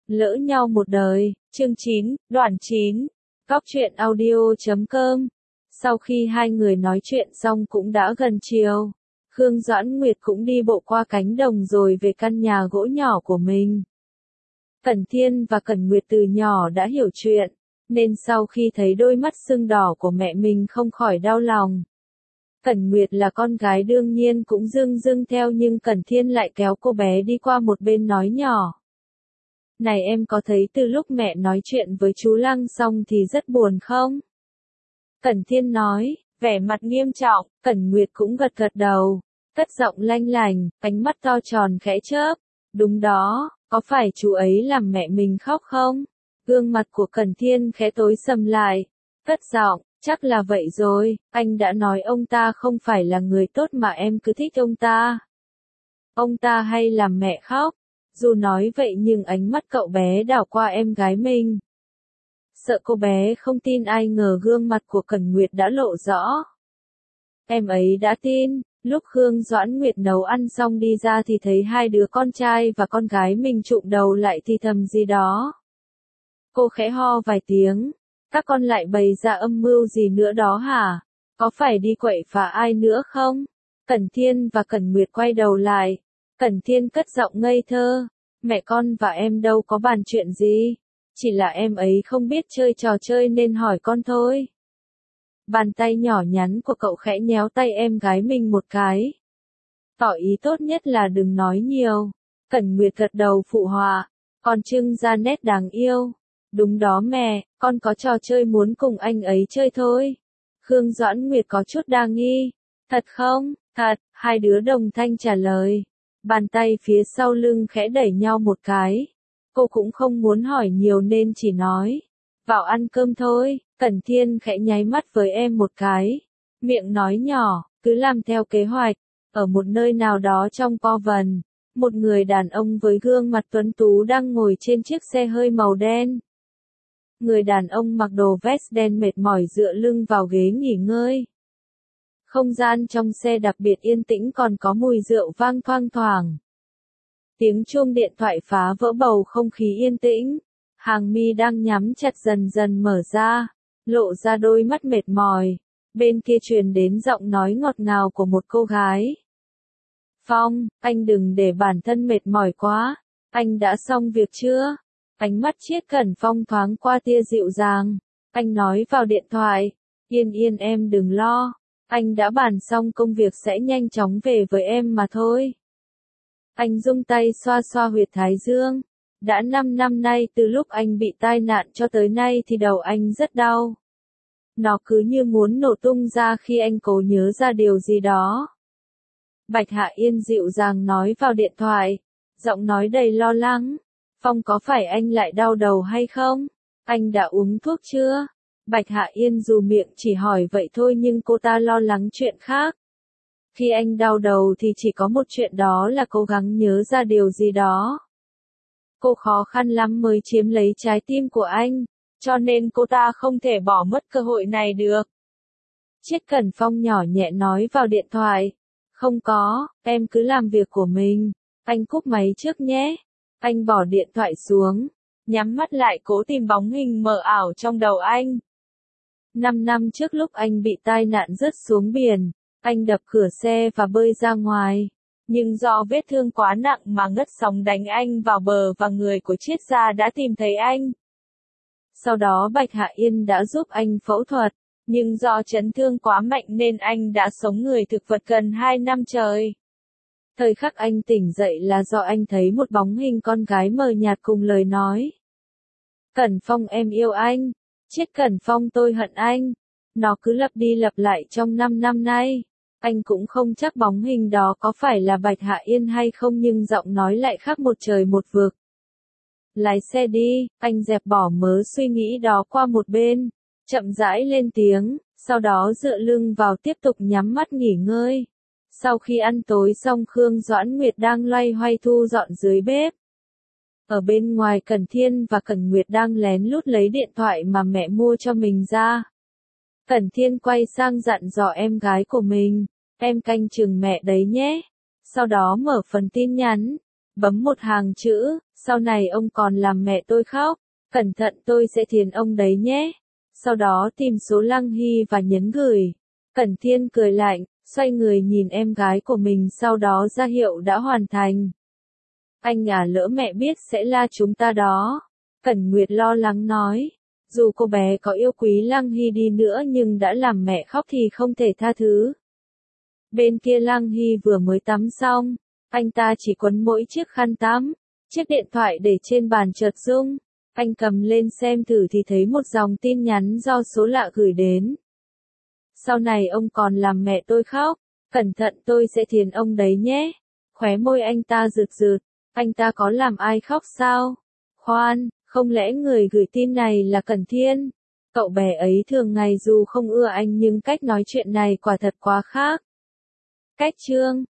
Lỡ nhau một đời, chương 9, đoạn 9, Góc truyện audio.com. Sau khi hai người nói chuyện xong cũng đã gần chiều. Khương Doãn Nguyệt cũng đi bộ qua cánh đồng rồi về căn nhà gỗ nhỏ của mình. Cẩn Thiên và Cẩn Nguyệt từ nhỏ đã hiểu chuyện, nên sau khi thấy đôi mắt sưng đỏ của mẹ mình không khỏi đau lòng. Cẩn Nguyệt là con gái đương nhiên cũng dưng theo, nhưng Cẩn Thiên lại kéo cô bé đi qua một bên nói nhỏ. Này, em có thấy từ lúc mẹ nói chuyện với chú Lăng xong thì rất buồn không? Cẩn Thiên nói, vẻ mặt nghiêm trọng. Cẩn Nguyệt cũng gật đầu, cất giọng lanh lành, ánh mắt to tròn khẽ chớp. Đúng đó, có phải chú ấy làm mẹ mình khóc không? Gương mặt của Cẩn Thiên khẽ tối sầm lại, cất giọng, chắc là vậy rồi, anh đã nói ông ta không phải là người tốt mà em cứ thích ông ta. Ông ta hay làm mẹ khóc. Dù nói vậy nhưng ánh mắt cậu bé đảo qua em gái mình. Sợ cô bé không tin, ai ngờ gương mặt của Cẩn Nguyệt đã lộ rõ. Em ấy đã tin. Lúc Khương Doãn Nguyệt nấu ăn xong đi ra thì thấy hai đứa con trai và con gái mình chụm đầu lại thì thầm gì đó. Cô khẽ ho vài tiếng. Các con lại bày ra âm mưu gì nữa đó hả? Có phải đi quậy phá ai nữa không? Cẩn Thiên và Cẩn Nguyệt quay đầu lại. Cẩn Thiên cất giọng ngây thơ. Mẹ con và em đâu có bàn chuyện gì. Chỉ là em ấy không biết chơi trò chơi nên hỏi con thôi. Bàn tay nhỏ nhắn của cậu khẽ nhéo tay em gái mình một cái. Tỏ ý tốt nhất là đừng nói nhiều. Cẩn Nguyệt gật đầu phụ họa. Còn trưng ra nét đáng yêu. Đúng đó mẹ, con có trò chơi muốn cùng anh ấy chơi thôi. Khương Doãn Nguyệt có chút đa nghi. Thật không? Thật, hai đứa đồng thanh trả lời. Bàn tay phía sau lưng khẽ đẩy nhau một cái. Cô cũng không muốn hỏi nhiều nên chỉ nói. Vào ăn cơm thôi. Cẩn Thiên khẽ nháy mắt với em một cái. Miệng nói nhỏ, cứ làm theo kế hoạch. Ở một nơi nào đó trong co vần, một người đàn ông với gương mặt tuấn tú đang ngồi trên chiếc xe hơi màu đen. Người đàn ông mặc đồ vest đen mệt mỏi dựa lưng vào ghế nghỉ ngơi. Không gian trong xe đặc biệt yên tĩnh, còn có mùi rượu vang thoang thoảng. Tiếng chuông điện thoại phá vỡ bầu không khí yên tĩnh. Hàng mi đang nhắm chặt dần dần mở ra, lộ ra đôi mắt mệt mỏi. Bên kia truyền đến giọng nói ngọt ngào của một cô gái. Phong, anh đừng để bản thân mệt mỏi quá. Anh đã xong việc chưa? Ánh mắt Triết Cẩn Phong thoáng qua tia dịu dàng. Anh nói vào điện thoại. Yên yên em đừng lo. Anh đã bàn xong công việc sẽ nhanh chóng về với em mà thôi. Anh rung tay xoa xoa huyệt thái dương. Đã 5 năm nay từ lúc anh bị tai nạn cho tới nay thì đầu anh rất đau. Nó cứ như muốn nổ tung ra khi anh cố nhớ ra điều gì đó. Bạch Hạ Yên dịu dàng nói vào điện thoại. Giọng nói đầy lo lắng. Phong, có phải anh lại đau đầu hay không? Anh đã uống thuốc chưa? Bạch Hạ Yên dù miệng chỉ hỏi vậy thôi nhưng cô ta lo lắng chuyện khác. Khi anh đau đầu thì chỉ có một chuyện, đó là cố gắng nhớ ra điều gì đó. Cô khó khăn lắm mới chiếm lấy trái tim của anh, cho nên cô ta không thể bỏ mất cơ hội này được. Triết Cẩn Phong nhỏ nhẹ nói vào điện thoại. Không có, em cứ làm việc của mình. Anh cúp máy trước nhé. Anh bỏ điện thoại xuống, nhắm mắt lại cố tìm bóng hình mờ ảo trong đầu anh. 5 năm trước lúc anh bị tai nạn rớt xuống biển, anh đập cửa xe và bơi ra ngoài. Nhưng do vết thương quá nặng mà ngất sóng đánh anh vào bờ và người của Triết gia đã tìm thấy anh. Sau đó Bạch Hạ Yên đã giúp anh phẫu thuật, nhưng do chấn thương quá mạnh nên anh đã sống người thực vật gần 2 năm trời. Thời khắc anh tỉnh dậy là do anh thấy một bóng hình con gái mờ nhạt cùng lời nói. Cẩn Phong, em yêu anh. Triết Cẩn Phong, tôi hận anh. Nó cứ lặp đi lặp lại trong 5 năm nay. Anh cũng không chắc bóng hình đó có phải là Bạch Hạ Yên hay không, nhưng giọng nói lại khác một trời một vực. Lái xe đi, anh dẹp bỏ mớ suy nghĩ đó qua một bên, chậm rãi lên tiếng, sau đó dựa lưng vào tiếp tục nhắm mắt nghỉ ngơi. Sau khi ăn tối xong, Khương Doãn Nguyệt đang loay hoay thu dọn dưới bếp. Ở bên ngoài, Cẩn Thiên và Cẩn Nguyệt đang lén lút lấy điện thoại mà mẹ mua cho mình ra. Cẩn Thiên quay sang dặn dò em gái của mình, em canh chừng mẹ đấy nhé. Sau đó mở phần tin nhắn, bấm một hàng chữ, Sau này ông còn làm mẹ tôi khóc, cẩn thận tôi sẽ thiến ông đấy nhé. Sau đó tìm số Lăng Hy và nhấn gửi. Cẩn Thiên cười lạnh, xoay người nhìn em gái của mình sau đó ra hiệu đã hoàn thành. Anh à, lỡ mẹ biết sẽ la chúng ta đó. Cẩn Nguyệt lo lắng nói. Dù cô bé có yêu quý Lăng Hy đi nữa nhưng đã làm mẹ khóc thì không thể tha thứ. Bên kia Lăng Hy vừa mới tắm xong, anh ta chỉ quấn mỗi chiếc khăn tắm, chiếc điện thoại để trên bàn chợt rung. Anh cầm lên xem thử thì thấy một dòng tin nhắn do số lạ gửi đến. Sau này ông còn làm mẹ tôi khóc, cẩn thận tôi sẽ thiến ông đấy nhé. Khóe môi anh ta rực rực, anh ta có làm ai khóc sao? Khoan, không lẽ người gửi tin này là Cẩn Thiên? Cậu bé ấy thường ngày dù không ưa anh nhưng cách nói chuyện này quả thật quá khác. Cách chương